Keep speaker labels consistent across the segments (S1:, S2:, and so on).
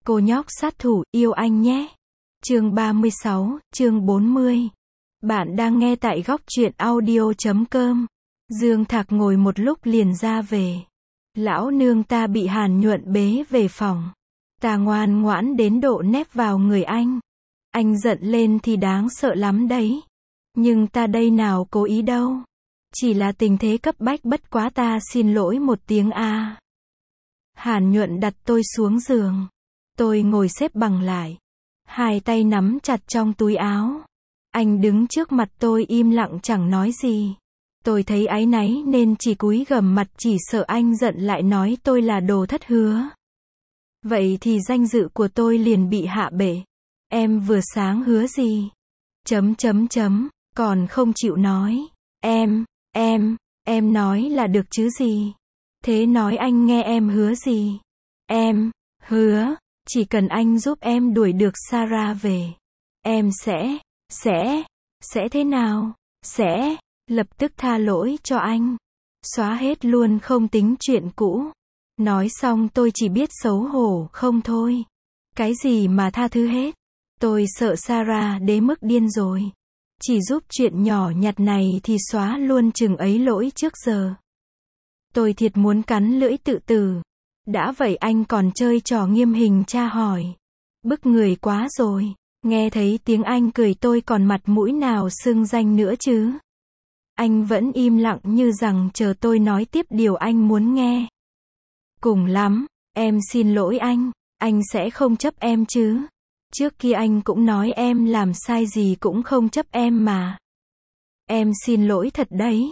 S1: Cô nhóc sát thủ, yêu anh nhé. Chương 36, chương 40. Bạn đang nghe tại góc truyện audio.com. Dương Thạc ngồi một lúc liền ra về. Lão nương ta bị Hàn Nhuận bế về phòng. Ta ngoan ngoãn đến độ nép vào người anh. Anh giận lên thì đáng sợ lắm đấy. Nhưng ta đây nào cố ý đâu. Chỉ là tình thế cấp bách bất quá, ta xin lỗi một tiếng a. Hàn Nhuận đặt tôi xuống giường. Tôi ngồi xếp bằng lại. Hai tay nắm chặt trong túi áo. Anh đứng trước mặt tôi im lặng chẳng nói gì. Tôi thấy áy náy nên chỉ cúi gằm mặt, chỉ sợ anh giận lại nói tôi là đồ thất hứa. Vậy thì danh dự của tôi liền bị hạ bệ. Em vừa sáng hứa gì? Còn không chịu nói. Em nói là được chứ gì? Thế nói anh nghe em hứa gì? Em hứa, chỉ cần anh giúp em đuổi được Sarah về, em sẽ thế nào? Sẽ lập tức tha lỗi cho anh. Xóa hết luôn, không tính chuyện cũ. Nói xong tôi chỉ biết xấu hổ không thôi. Cái gì mà tha thứ hết? Tôi sợ Sarah đến mức điên rồi. Chỉ giúp chuyện nhỏ nhặt này thì xóa luôn chừng ấy lỗi trước giờ. Tôi thiệt muốn cắn lưỡi tự tử. Đã vậy anh còn chơi trò nghiêm hình tra hỏi. Bức người quá rồi. Nghe thấy tiếng anh cười tôi còn mặt mũi nào xưng danh nữa chứ. Anh vẫn im lặng như rằng chờ tôi nói tiếp điều anh muốn nghe. Cùng lắm, em xin lỗi anh sẽ không chấp em chứ. Trước kia anh cũng nói em làm sai gì cũng không chấp em mà. Em xin lỗi thật đấy.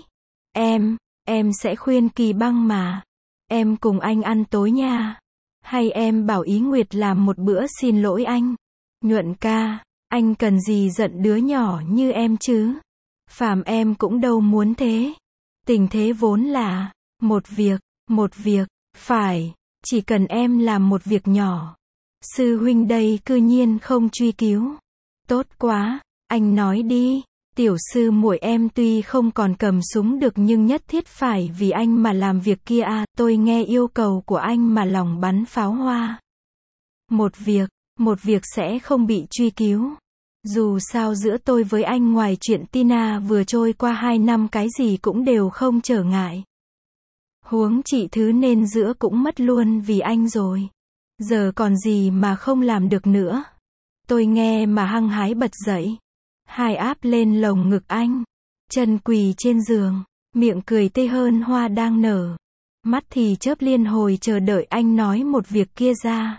S1: Em sẽ khuyên Kỳ Băng mà. Em cùng anh ăn tối nha. Hay em bảo Ý Nguyệt làm một bữa xin lỗi anh. Nhuận ca, anh cần gì giận đứa nhỏ như em chứ. Phàm em cũng đâu muốn thế. Tình thế vốn là một việc, phải, chỉ cần em làm một việc nhỏ. Sư huynh đây cư nhiên không truy cứu. Tốt quá, anh nói đi. Tiểu sư muội em tuy không còn cầm súng được nhưng nhất thiết phải vì anh mà làm việc kia à. Tôi nghe yêu cầu của anh mà lòng bắn pháo hoa. Một việc sẽ không bị truy cứu. Dù sao giữa tôi với anh ngoài chuyện Tina vừa trôi qua 2 năm cái gì cũng đều không trở ngại. Huống chị thứ nên giữa cũng mất luôn vì anh rồi. Giờ còn gì mà không làm được nữa. Tôi nghe mà hăng hái bật dậy. Hai áp lên lồng ngực anh. Chân quỳ trên giường. Miệng cười tươi hơn hoa đang nở. Mắt thì chớp liên hồi chờ đợi anh nói một việc kia ra.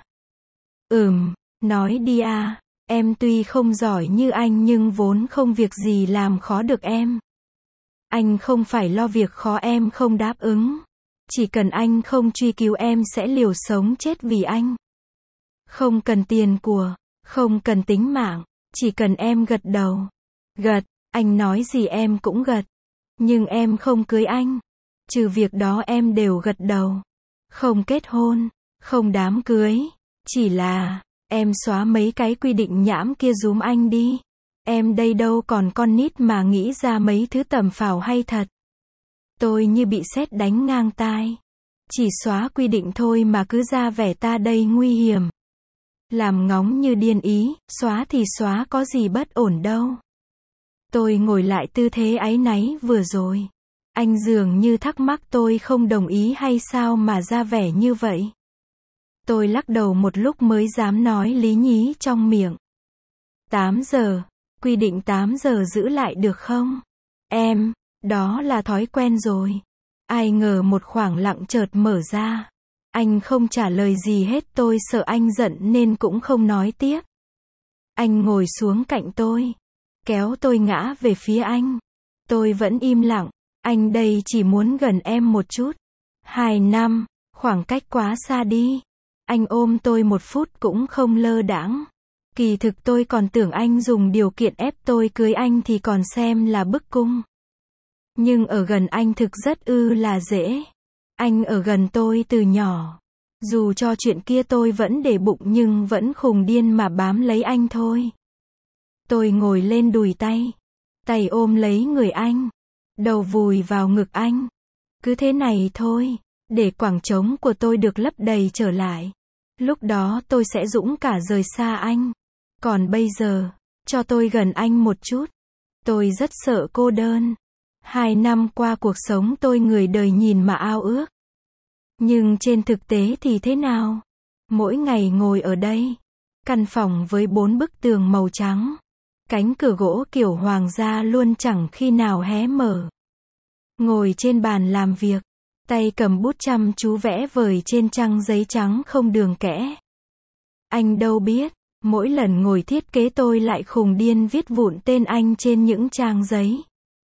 S1: Nói đi à. Em tuy không giỏi như anh nhưng vốn không việc gì làm khó được em. Anh không phải lo việc khó em không đáp ứng. Chỉ cần anh không truy cứu em sẽ liều sống chết vì anh. Không cần tiền của, không cần tính mạng, chỉ cần em gật đầu. Gật, anh nói gì em cũng gật. Nhưng em không cưới anh. Trừ việc đó em đều gật đầu. Không kết hôn, không đám cưới. Chỉ là, em xóa mấy cái quy định nhãm kia giùm anh đi. Em đây đâu còn con nít mà nghĩ ra mấy thứ tầm phào hay thật. Tôi như bị sét đánh ngang tai. Chỉ xóa quy định thôi mà cứ ra vẻ ta đây nguy hiểm. Làm ngóng như điên ý, xóa thì xóa có gì bất ổn đâu. Tôi ngồi lại tư thế áy náy vừa rồi. Anh dường như thắc mắc tôi không đồng ý hay sao mà ra vẻ như vậy. Tôi lắc đầu một lúc mới dám nói lý nhí trong miệng. 8 giờ, quy định 8 giờ giữ lại được không? Đó là thói quen rồi. Ai ngờ một khoảng lặng chợt mở ra. Anh không trả lời gì hết, tôi sợ anh giận nên cũng không nói tiếp. Anh ngồi xuống cạnh tôi. Kéo tôi ngã về phía anh. Tôi vẫn im lặng. Anh đây chỉ muốn gần em một chút. 2 năm, khoảng cách quá xa đi. Anh ôm tôi 1 phút cũng không lơ đãng. Kỳ thực tôi còn tưởng anh dùng điều kiện ép tôi cưới anh thì còn xem là bức cung. Nhưng ở gần anh thực rất là dễ. Anh ở gần tôi từ nhỏ. Dù cho chuyện kia tôi vẫn để bụng nhưng vẫn khùng điên mà bám lấy anh thôi. Tôi ngồi lên đùi tay ôm lấy người anh. Đầu vùi vào ngực anh. Cứ thế này thôi, để khoảng trống của tôi được lấp đầy trở lại. Lúc đó tôi sẽ dũng cả rời xa anh. Còn bây giờ, cho tôi gần anh một chút. Tôi rất sợ cô đơn. 2 năm qua cuộc sống tôi người đời nhìn mà ao ước. Nhưng trên thực tế thì thế nào? Mỗi ngày ngồi ở đây. Căn phòng với 4 bức tường màu trắng. Cánh cửa gỗ kiểu hoàng gia luôn chẳng khi nào hé mở. Ngồi trên bàn làm việc. Tay cầm bút chăm chú vẽ vời trên trang giấy trắng không đường kẽ. Anh đâu biết, mỗi lần ngồi thiết kế tôi lại khùng điên viết vụn tên anh trên những trang giấy.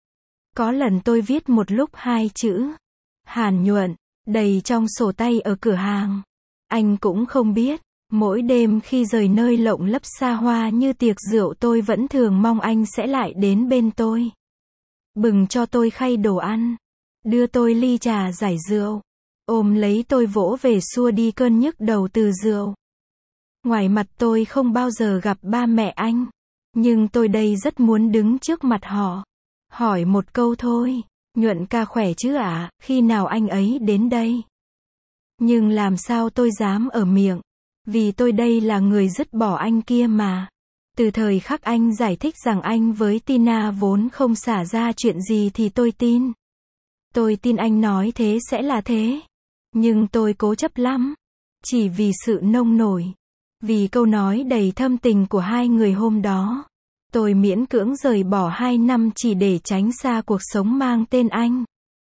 S1: Có lần tôi viết một lúc 2 chữ. Hàn Nhuận, đầy trong sổ tay ở cửa hàng. Anh cũng không biết, mỗi đêm khi rời nơi lộng lẫy xa hoa như tiệc rượu tôi vẫn thường mong anh sẽ lại đến bên tôi. Bừng cho tôi khay đồ ăn. Đưa tôi ly trà giải rượu. Ôm lấy tôi vỗ về xua đi cơn nhức đầu từ rượu. Ngoài mặt tôi không bao giờ gặp ba mẹ anh. Nhưng tôi đây rất muốn đứng trước mặt họ. Hỏi một câu thôi. Nhuận ca khỏe chứ ạ, khi nào anh ấy đến đây? Nhưng làm sao tôi dám ở miệng. Vì tôi đây là người dứt bỏ anh kia mà. Từ thời khắc anh giải thích rằng anh với Tina vốn không xả ra chuyện gì thì tôi tin. Tôi tin anh nói thế sẽ là thế. Nhưng tôi cố chấp lắm. Chỉ vì sự nông nổi. Vì câu nói đầy thâm tình của hai người hôm đó. Tôi miễn cưỡng rời bỏ 2 năm chỉ để tránh xa cuộc sống mang tên anh.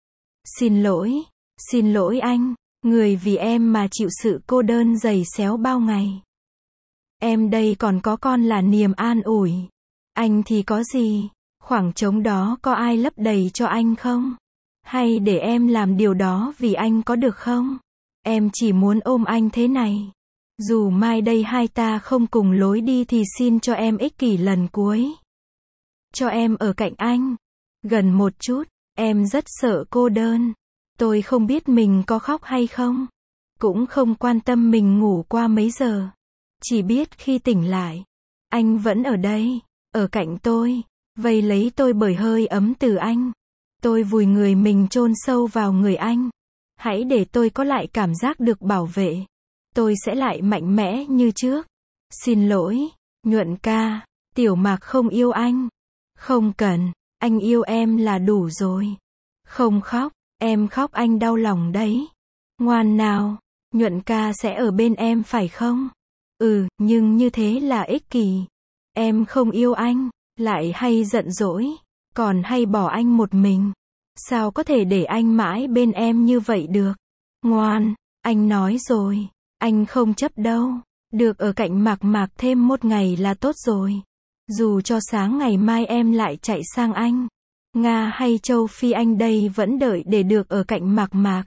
S1: Xin lỗi anh. Người vì em mà chịu sự cô đơn dày xéo bao ngày. Em đây còn có con là niềm an ủi. Anh thì có gì? Khoảng trống đó có ai lấp đầy cho anh không? Hay để em làm điều đó vì anh có được không? Em chỉ muốn ôm anh thế này. Dù mai đây hai ta không cùng lối đi thì xin cho em ích kỷ lần cuối. Cho em ở cạnh anh. Gần một chút. Em rất sợ cô đơn. Tôi không biết mình có khóc hay không. Cũng không quan tâm mình ngủ qua mấy giờ. Chỉ biết khi tỉnh lại. Anh vẫn ở đây. Ở cạnh tôi. Vây lấy tôi bởi hơi ấm từ anh. Tôi vùi người mình chôn sâu vào người anh. Hãy để tôi có lại cảm giác được bảo vệ. Tôi sẽ lại mạnh mẽ như trước. Xin lỗi, Nhuận ca. Tiểu Mạc không yêu anh. Không cần, anh yêu em là đủ rồi. Không khóc, em khóc anh đau lòng đấy. Ngoan nào, Nhuận ca sẽ ở bên em phải không? Nhưng như thế là ích kỷ. Em không yêu anh, lại hay giận dỗi, còn hay bỏ anh một mình. Sao có thể để anh mãi bên em như vậy được? Ngoan, anh nói rồi, anh không chấp đâu. Được ở cạnh Mạc Mạc thêm một ngày là tốt rồi. Dù cho sáng ngày mai em lại chạy sang Anh, Nga hay châu Phi anh đây vẫn đợi để được ở cạnh Mạc Mạc.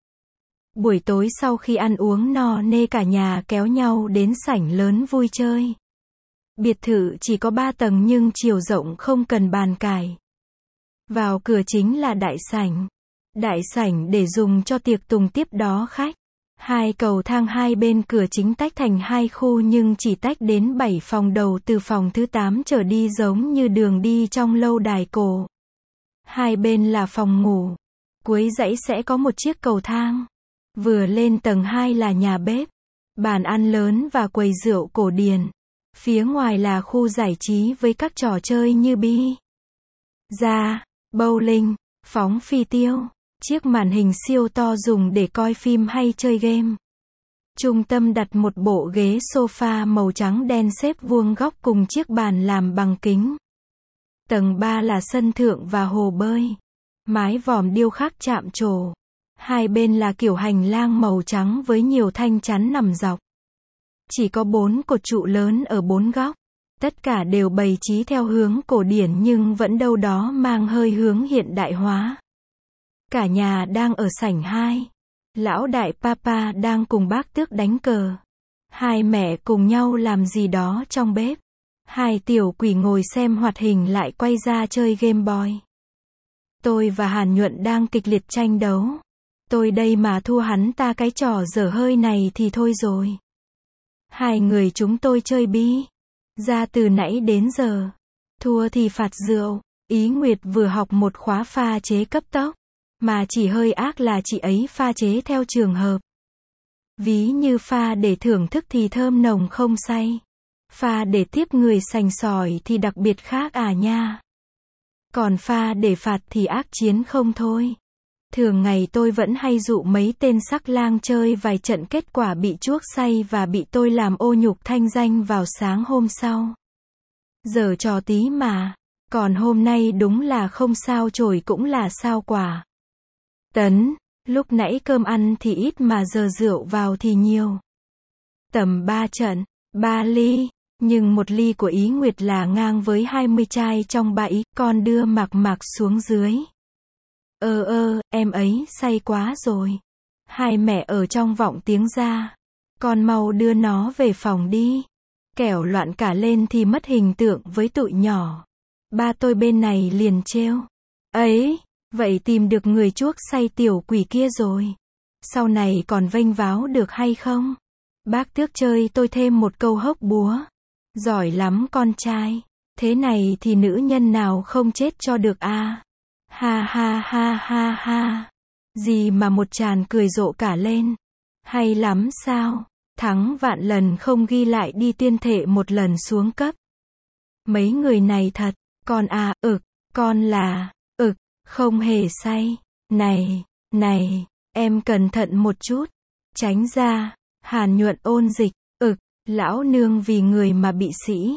S1: Buổi tối sau khi ăn uống no nê cả nhà kéo nhau đến sảnh lớn vui chơi. Biệt thự chỉ có 3 tầng nhưng chiều rộng không cần bàn cải. Vào cửa chính là đại sảnh. Đại sảnh để dùng cho tiệc tùng tiếp đón khách. 2 cầu thang hai bên cửa chính tách thành 2 khu nhưng chỉ tách đến 7 phòng đầu từ phòng thứ 8 trở đi giống như đường đi trong lâu đài cổ. Hai bên là phòng ngủ. Cuối dãy sẽ có một chiếc cầu thang. Vừa lên tầng 2 là nhà bếp, bàn ăn lớn và quầy rượu cổ điển. Phía ngoài là khu giải trí với các trò chơi như bi-a, bowling, phóng phi tiêu, chiếc màn hình siêu to dùng để coi phim hay chơi game. Trung tâm đặt một bộ ghế sofa màu trắng đen xếp vuông góc cùng chiếc bàn làm bằng kính. Tầng 3 là sân thượng và hồ bơi. Mái vòm điêu khắc chạm trổ. Hai bên là kiểu hành lang màu trắng với nhiều thanh chắn nằm dọc. Chỉ có 4 cột trụ lớn ở 4 góc. Tất cả đều bày trí theo hướng cổ điển nhưng vẫn đâu đó mang hơi hướng hiện đại hóa. Cả nhà đang ở sảnh 2. Lão đại papa đang cùng bác tước đánh cờ. Hai mẹ cùng nhau làm gì đó trong bếp. Hai tiểu quỷ ngồi xem hoạt hình lại quay ra chơi Game Boy. Tôi và Hàn Nhuận đang kịch liệt tranh đấu. Tôi đây mà thua hắn ta cái trò dở hơi này thì thôi rồi. Hai người chúng tôi chơi bi-a từ nãy đến giờ. Thua thì phạt rượu. Ý Nguyệt vừa học một khóa pha chế cấp tốc. Mà chỉ hơi ác là chị ấy pha chế theo trường hợp. Ví như pha để thưởng thức thì thơm nồng không say. Pha để tiếp người sành sỏi thì đặc biệt khác à nha. Còn pha để phạt thì ác chiến không thôi. Thường ngày tôi vẫn hay dụ mấy tên sắc lang chơi vài trận, kết quả bị chuốc say và bị tôi làm ô nhục thanh danh vào sáng hôm sau. Giờ trò tí mà. Còn hôm nay đúng là không sao chổi cũng là sao quả. Tấn, lúc nãy cơm ăn thì ít mà giờ rượu vào thì nhiều. Tầm 3 trận, 3 ly, nhưng một ly của Ý Nguyệt là ngang với 20 chai trong bà Ý, con đưa Mạc Mạc xuống dưới. Em ấy say quá rồi. Hai mẹ ở trong vọng tiếng ra. Con mau đưa nó về phòng đi. Kẻo loạn cả lên thì mất hình tượng với tụi nhỏ. Ba tôi bên này liền trêu. Ấy, vậy tìm được người chuốc say tiểu quỷ kia rồi. Sau này còn vênh váo được hay không? Bác tước chơi tôi thêm một câu hốc búa. Giỏi lắm con trai. Thế này thì nữ nhân nào không chết cho được a? Ha ha ha ha ha. Gì mà một tràn cười rộ cả lên. Hay lắm sao? Thắng vạn lần không ghi lại đi tuyên thệ một lần xuống cấp. Mấy người này thật. Con à, con là, không hề say. Này, em cẩn thận một chút. Tránh ra. Hàn Nhuận ôn dịch. Lão nương vì người mà bị sĩ.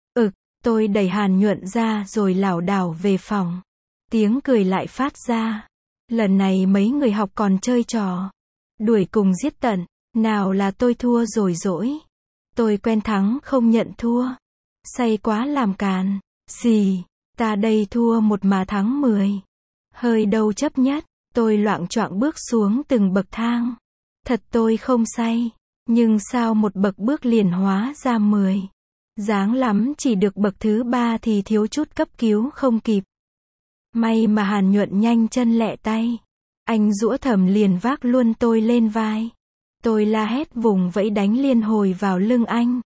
S1: Tôi đẩy Hàn Nhuận ra rồi lảo đảo về phòng. Tiếng cười lại phát ra. Lần này mấy người học còn chơi trò. Đuổi cùng giết tận. Nào là tôi thua rồi dỗi. Tôi quen thắng không nhận thua. Say quá làm càn. Xì, ta đây thua một mà thắng 10. Hơi đâu chấp nhất. Tôi loạng choạng bước xuống từng bậc thang. Thật tôi không say. Nhưng sao một bậc bước liền hóa ra 10. Dáng lắm chỉ được bậc thứ 3 thì thiếu chút cấp cứu không kịp. May mà Hàn Nhuận nhanh chân lẹ tay. Anh giũa thầm liền vác luôn tôi lên vai. Tôi la hét vùng vẫy đánh liên hồi vào lưng anh.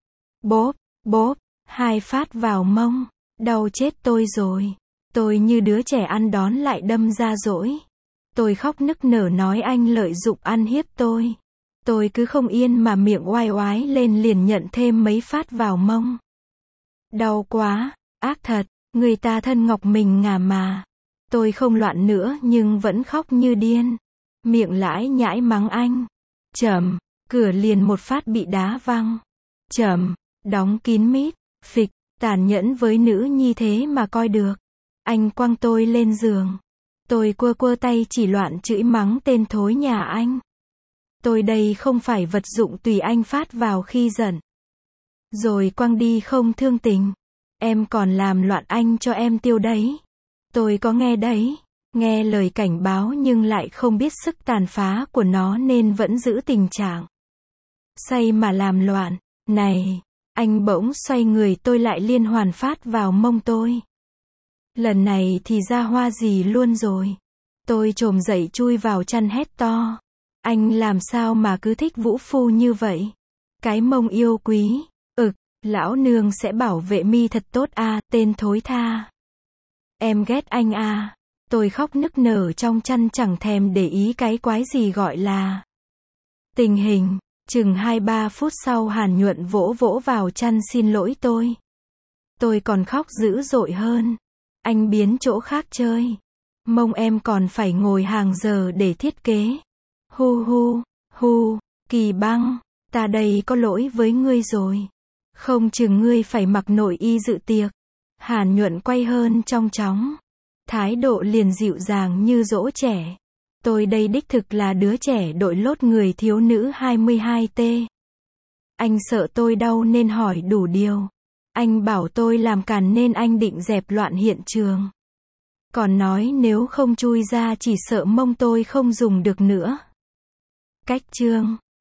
S1: Bóp, 2 phát vào mông. Đau chết tôi rồi. Tôi như đứa trẻ ăn đón lại đâm ra dỗi. Tôi khóc nức nở nói anh lợi dụng ăn hiếp tôi. Tôi cứ không yên mà miệng oai oái lên liền nhận thêm mấy phát vào mông. Đau quá, ác thật, người ta thân ngọc mình ngà mà. Tôi không loạn nữa nhưng vẫn khóc như điên. Miệng lãi nhãi mắng anh. Chậm, cửa liền một phát bị đá văng. Chậm, đóng kín mít, phịch, tàn nhẫn với nữ nhi thế mà coi được. Anh quăng tôi lên giường. Tôi quơ tay chỉ loạn chửi mắng tên thối nhà anh. Tôi đây không phải vật dụng tùy anh phát vào khi giận. Rồi quăng đi không thương tình. Em còn làm loạn anh cho em tiêu đấy. Tôi có nghe đấy. Nghe lời cảnh báo nhưng lại không biết sức tàn phá của nó nên vẫn giữ tình trạng. Say mà làm loạn. Này, anh bỗng xoay người tôi lại liên hoàn phát vào mông tôi. Lần này thì ra hoa gì luôn rồi. Tôi chồm dậy chui vào chăn hét to. Anh làm sao mà cứ thích vũ phu như vậy? Cái mông yêu quý. Lão nương sẽ bảo vệ mi thật tốt à, tên thối tha. Em ghét anh à. Tôi khóc nức nở trong chăn chẳng thèm để ý cái quái gì gọi là tình hình. Chừng 2-3 phút sau Hàn Nhuận vỗ vào chăn xin lỗi tôi. Tôi còn khóc dữ dội hơn. Anh biến chỗ khác chơi. Mông em còn phải ngồi hàng giờ để thiết kế. Hu, Kỳ Băng, ta đây có lỗi với ngươi rồi. Không chừng ngươi phải mặc nội y dự tiệc. Hàn Nhuận quay hơn trong chóng. Thái độ liền dịu dàng như dỗ trẻ. Tôi đây đích thực là đứa trẻ đội lốt người thiếu nữ 22T. Anh sợ tôi đau nên hỏi đủ điều. Anh bảo tôi làm càn nên anh định dẹp loạn hiện trường. Còn nói nếu không chui ra chỉ sợ mông tôi không dùng được nữa. Cách chương